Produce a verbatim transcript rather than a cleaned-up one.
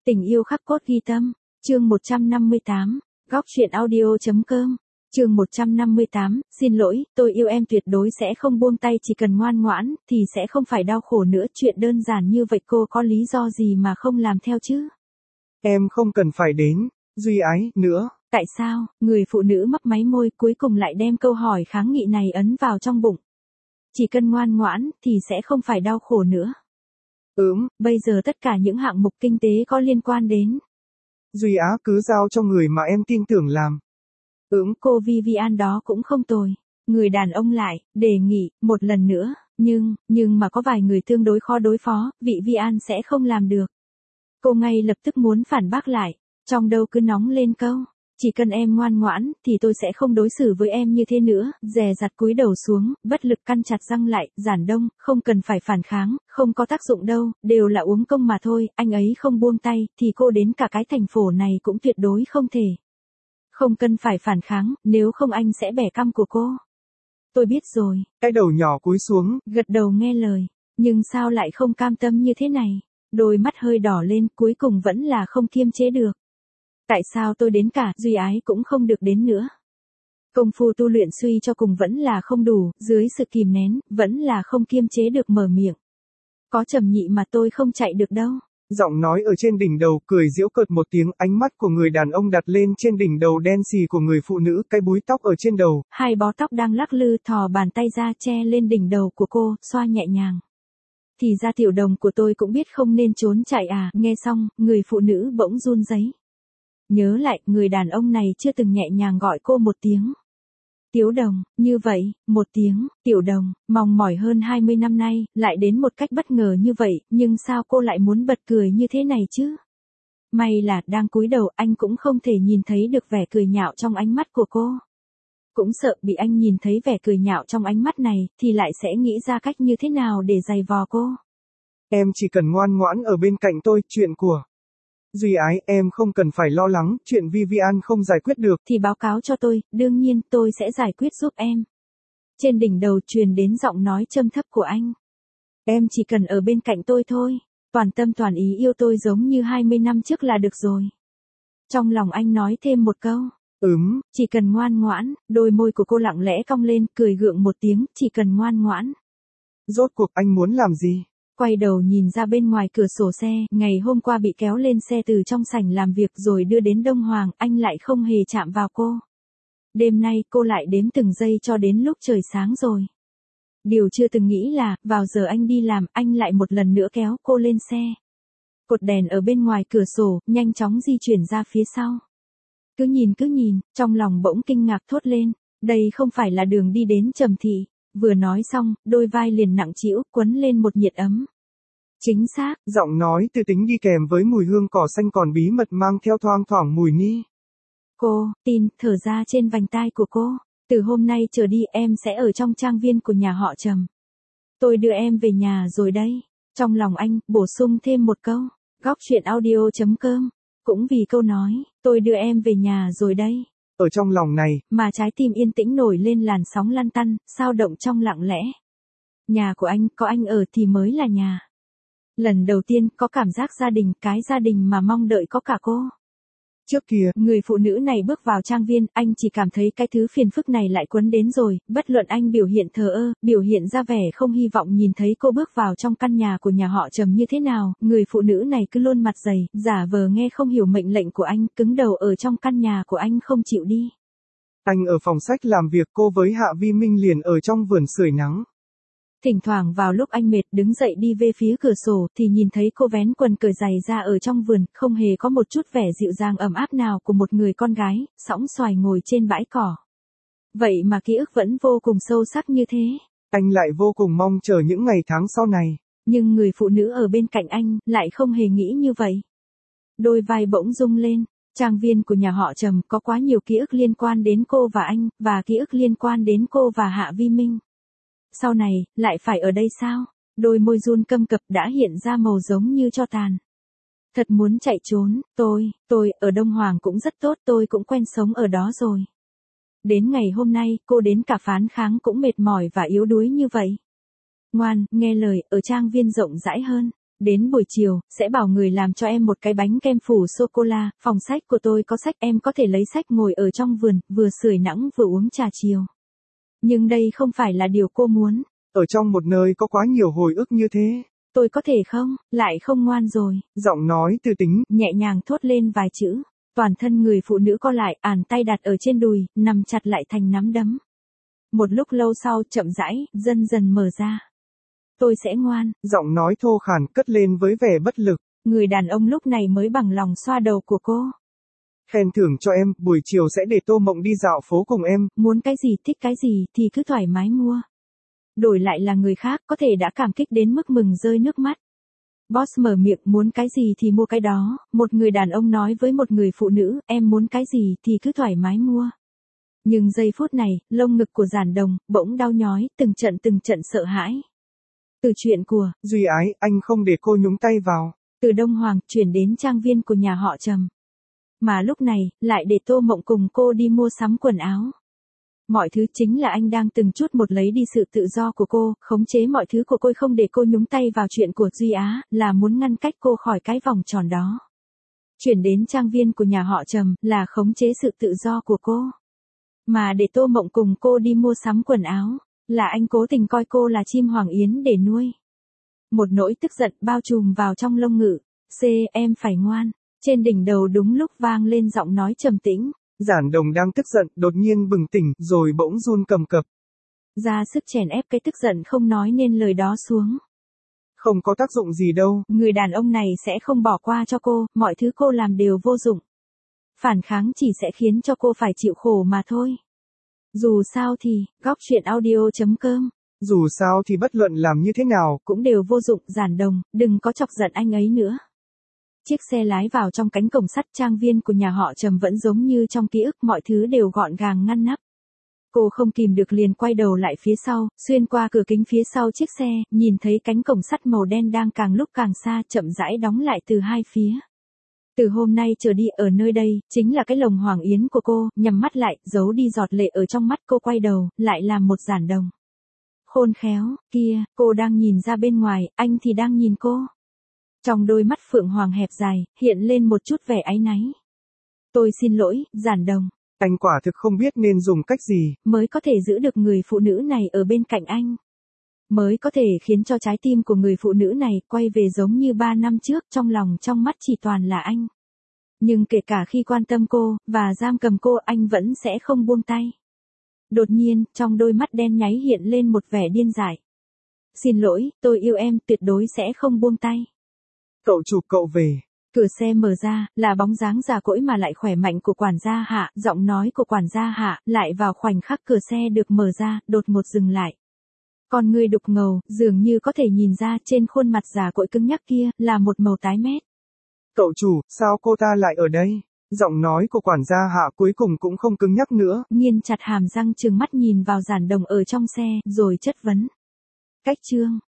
Tình yêu khắc cốt ghi tâm, chương một trăm năm mươi tám, góc truyện audio.com, chương một trăm năm mươi tám, xin lỗi, tôi yêu em tuyệt đối sẽ không buông tay, chỉ cần ngoan ngoãn, thì sẽ không phải đau khổ nữa, chuyện đơn giản như vậy cô có lý do gì mà không làm theo chứ? Em không cần phải đến, Duy Ái, nữa. Tại sao, người phụ nữ mấp máy môi cuối cùng lại đem câu hỏi kháng nghị này ấn vào trong bụng. Chỉ cần ngoan ngoãn, thì sẽ không phải đau khổ nữa. Ừm, bây giờ tất cả những hạng mục kinh tế có liên quan đến. Duy Á cứ giao cho người mà em tin tưởng làm. Ừm, cô Vivian đó cũng không tồi. Người đàn ông lại, đề nghị, một lần nữa, nhưng, nhưng mà có vài người tương đối khó đối phó, vị Vian sẽ không làm được. Cô ngay lập tức muốn phản bác lại, trong đầu cứ nóng lên câu. Chỉ cần em ngoan ngoãn, thì tôi sẽ không đối xử với em như thế nữa, dè dặt cúi đầu xuống, bất lực căn chặt răng lại, giản đông, không cần phải phản kháng, không có tác dụng đâu, đều là uống công mà thôi, anh ấy không buông tay, thì cô đến cả cái thành phố này cũng tuyệt đối không thể. Không cần phải phản kháng, nếu không anh sẽ bẻ căm của cô. Tôi biết rồi. Cái đầu nhỏ cúi xuống, gật đầu nghe lời, nhưng sao lại không cam tâm như thế này, đôi mắt hơi đỏ lên, cuối cùng vẫn là không kiềm chế được. Tại sao tôi đến cả, Duy Ái cũng không được đến nữa? Công phu tu luyện suy cho cùng vẫn là không đủ, dưới sự kìm nén, vẫn là không kiềm chế được mở miệng. Có trầm nhị mà tôi không chạy được đâu. Giọng nói ở trên đỉnh đầu, cười giễu cợt một tiếng, ánh mắt của người đàn ông đặt lên trên đỉnh đầu đen xì của người phụ nữ, cái búi tóc ở trên đầu. Hai bó tóc đang lắc lư, thò bàn tay ra che lên đỉnh đầu của cô, xoa nhẹ nhàng. Thì ra tiểu đồng của tôi cũng biết không nên trốn chạy à, nghe xong, người phụ nữ bỗng run rẩy. Nhớ lại, người đàn ông này chưa từng nhẹ nhàng gọi cô một tiếng. Tiểu đồng, như vậy, một tiếng, tiểu đồng, mong mỏi hơn hai mươi năm nay, lại đến một cách bất ngờ như vậy, nhưng sao cô lại muốn bật cười như thế này chứ? May là, đang cúi đầu, anh cũng không thể nhìn thấy được vẻ cười nhạo trong ánh mắt của cô. Cũng sợ bị anh nhìn thấy vẻ cười nhạo trong ánh mắt này, thì lại sẽ nghĩ ra cách như thế nào để giày vò cô. Em chỉ cần ngoan ngoãn ở bên cạnh tôi, chuyện của Duy Ái, em không cần phải lo lắng, chuyện Vivian không giải quyết được. Thì báo cáo cho tôi, đương nhiên tôi sẽ giải quyết giúp em. Trên đỉnh đầu truyền đến giọng nói trầm thấp của anh. Em chỉ cần ở bên cạnh tôi thôi, toàn tâm toàn ý yêu tôi giống như hai mươi năm trước là được rồi. Trong lòng anh nói thêm một câu. Ừm. Chỉ cần ngoan ngoãn, đôi môi của cô lặng lẽ cong lên, cười gượng một tiếng, chỉ cần ngoan ngoãn. Rốt cuộc anh muốn làm gì? Quay đầu nhìn ra bên ngoài cửa sổ xe, ngày hôm qua bị kéo lên xe từ trong sảnh làm việc rồi đưa đến Đông Hoàng, anh lại không hề chạm vào cô. Đêm nay cô lại đếm từng giây cho đến lúc trời sáng rồi. Điều chưa từng nghĩ là, vào giờ anh đi làm, anh lại một lần nữa kéo cô lên xe. Cột đèn ở bên ngoài cửa sổ, nhanh chóng di chuyển ra phía sau. Cứ nhìn cứ nhìn, trong lòng bỗng kinh ngạc thốt lên, đây không phải là đường đi đến Trầm Thị. Vừa nói xong, đôi vai liền nặng trĩu, quấn lên một nhiệt ấm. Chính xác. Giọng nói từ tính đi kèm với mùi hương cỏ xanh còn bí mật mang theo thoang thoảng mùi ni. Cô, tin, thở ra trên vành tai của cô. Từ hôm nay trở đi em sẽ ở trong trang viên của nhà họ Trầm. Tôi đưa em về nhà rồi đây. Trong lòng anh, bổ sung thêm một câu. Góc truyện audio.com. Cũng vì câu nói, tôi đưa em về nhà rồi đây. Ở trong lòng này, mà trái tim yên tĩnh nổi lên làn sóng lăn tăn, sao động trong lặng lẽ. Nhà của anh, có anh ở thì mới là nhà. Lần đầu tiên, có cảm giác gia đình, cái gia đình mà mong đợi có cả cô. Trước kia, người phụ nữ này bước vào trang viên, anh chỉ cảm thấy cái thứ phiền phức này lại quấn đến rồi, bất luận anh biểu hiện thờ ơ, biểu hiện ra vẻ không hy vọng nhìn thấy cô bước vào trong căn nhà của nhà họ Trầm như thế nào, người phụ nữ này cứ luôn mặt dày, giả vờ nghe không hiểu mệnh lệnh của anh, cứng đầu ở trong căn nhà của anh không chịu đi. Anh ở phòng sách làm việc, cô với Hạ Vi Minh liền ở trong vườn sưởi nắng. Thỉnh thoảng vào lúc anh mệt đứng dậy đi về phía cửa sổ thì nhìn thấy cô vén quần cởi giày ra ở trong vườn, không hề có một chút vẻ dịu dàng ấm áp nào của một người con gái, sõng xoài ngồi trên bãi cỏ. Vậy mà ký ức vẫn vô cùng sâu sắc như thế. Anh lại vô cùng mong chờ những ngày tháng sau này. Nhưng người phụ nữ ở bên cạnh anh lại không hề nghĩ như vậy. Đôi vai bỗng rung lên, trang viên của nhà họ Trầm có quá nhiều ký ức liên quan đến cô và anh, và ký ức liên quan đến cô và Hạ Vi Minh. Sau này, lại phải ở đây sao? Đôi môi run câm cập đã hiện ra màu giống như tro tàn. Thật muốn chạy trốn, tôi, tôi, ở Đông Hoàng cũng rất tốt, tôi cũng quen sống ở đó rồi. Đến ngày hôm nay, cô đến cả phán kháng cũng mệt mỏi và yếu đuối như vậy. Ngoan, nghe lời, ở trang viên rộng rãi hơn. Đến buổi chiều, sẽ bảo người làm cho em một cái bánh kem phủ sô-cô-la, phòng sách của tôi có sách em có thể lấy sách ngồi ở trong vườn, vừa sưởi nắng vừa uống trà chiều. Nhưng đây không phải là điều cô muốn. Ở trong một nơi có quá nhiều hồi ức như thế. Tôi có thể không, lại không ngoan rồi. Giọng nói từ tính, nhẹ nhàng thốt lên vài chữ. Toàn thân người phụ nữ co lại, àn tay đặt ở trên đùi, nằm chặt lại thành nắm đấm. Một lúc lâu sau chậm rãi, dần dần mở ra. Tôi sẽ ngoan. Giọng nói thô khàn cất lên với vẻ bất lực. Người đàn ông lúc này mới bằng lòng xoa đầu của cô. Khen thưởng cho em, buổi chiều sẽ để Tô Mộng đi dạo phố cùng em. Muốn cái gì thích cái gì thì cứ thoải mái mua. Đổi lại là người khác có thể đã cảm kích đến mức mừng rơi nước mắt. Boss mở miệng muốn cái gì thì mua cái đó, một người đàn ông nói với một người phụ nữ, em muốn cái gì thì cứ thoải mái mua. Nhưng giây phút này, lông ngực của Giản Đồng, bỗng đau nhói, từng trận từng trận sợ hãi. Từ chuyện của, Duy Ái, anh không để cô nhúng tay vào. Từ Đông Hoàng, chuyển đến trang viên của nhà họ Trầm. Mà lúc này, lại để Tô Mộng cùng cô đi mua sắm quần áo. Mọi thứ chính là anh đang từng chút một lấy đi sự tự do của cô, khống chế mọi thứ của cô không để cô nhúng tay vào chuyện của Duy Á, là muốn ngăn cách cô khỏi cái vòng tròn đó. Chuyển đến trang viên của nhà họ Trầm, là khống chế sự tự do của cô. Mà để Tô Mộng cùng cô đi mua sắm quần áo, là anh cố tình coi cô là chim hoàng yến để nuôi. Một nỗi tức giận bao trùm vào trong lông ngực. C, em phải ngoan. Trên đỉnh đầu đúng lúc vang lên giọng nói trầm tĩnh. Giản Đồng đang tức giận, đột nhiên bừng tỉnh, rồi bỗng run cầm cập. Ra sức chèn ép cái tức giận không nói nên lời đó xuống. Không có tác dụng gì đâu. Người đàn ông này sẽ không bỏ qua cho cô, mọi thứ cô làm đều vô dụng. Phản kháng chỉ sẽ khiến cho cô phải chịu khổ mà thôi. Dù sao thì, góc truyện audio chấm com. Dù sao thì bất luận làm như thế nào, cũng đều vô dụng. Giản Đồng, đừng có chọc giận anh ấy nữa. Chiếc xe lái vào trong cánh cổng sắt trang viên của nhà họ Trầm vẫn giống như trong ký ức, mọi thứ đều gọn gàng ngăn nắp. Cô không kìm được liền quay đầu lại phía sau, xuyên qua cửa kính phía sau chiếc xe, nhìn thấy cánh cổng sắt màu đen đang càng lúc càng xa, chậm rãi đóng lại từ hai phía. Từ hôm nay trở đi ở nơi đây, chính là cái lồng hoàng yến của cô, nhắm mắt lại, giấu đi giọt lệ ở trong mắt cô, quay đầu, lại làm một Giản Đồng. Khôn khéo, kia, cô đang nhìn ra bên ngoài, anh thì đang nhìn cô. Trong đôi mắt phượng hoàng hẹp dài, hiện lên một chút vẻ áy náy. Tôi xin lỗi, Giản Đồng. Anh quả thực không biết nên dùng cách gì mới có thể giữ được người phụ nữ này ở bên cạnh anh. Mới có thể khiến cho trái tim của người phụ nữ này quay về giống như ba năm trước, trong lòng trong mắt chỉ toàn là anh. Nhưng kể cả khi quan tâm cô, và giam cầm cô, anh vẫn sẽ không buông tay. Đột nhiên, trong đôi mắt đen nháy hiện lên một vẻ điên dại. Xin lỗi, tôi yêu em, tuyệt đối sẽ không buông tay. Cậu chủ, cậu về. Cửa xe mở ra, là bóng dáng già cỗi mà lại khỏe mạnh của quản gia Hạ, giọng nói của quản gia Hạ, lại vào khoảnh khắc cửa xe được mở ra, đột ngột dừng lại. Con người đục ngầu, dường như có thể nhìn ra trên khuôn mặt già cỗi cứng nhắc kia, là một màu tái mét. Cậu chủ, sao cô ta lại ở đây? Giọng nói của quản gia Hạ cuối cùng cũng không cứng nhắc nữa. Nghiền chặt hàm răng trừng mắt nhìn vào Giản Đồng ở trong xe, rồi chất vấn. Cách trương,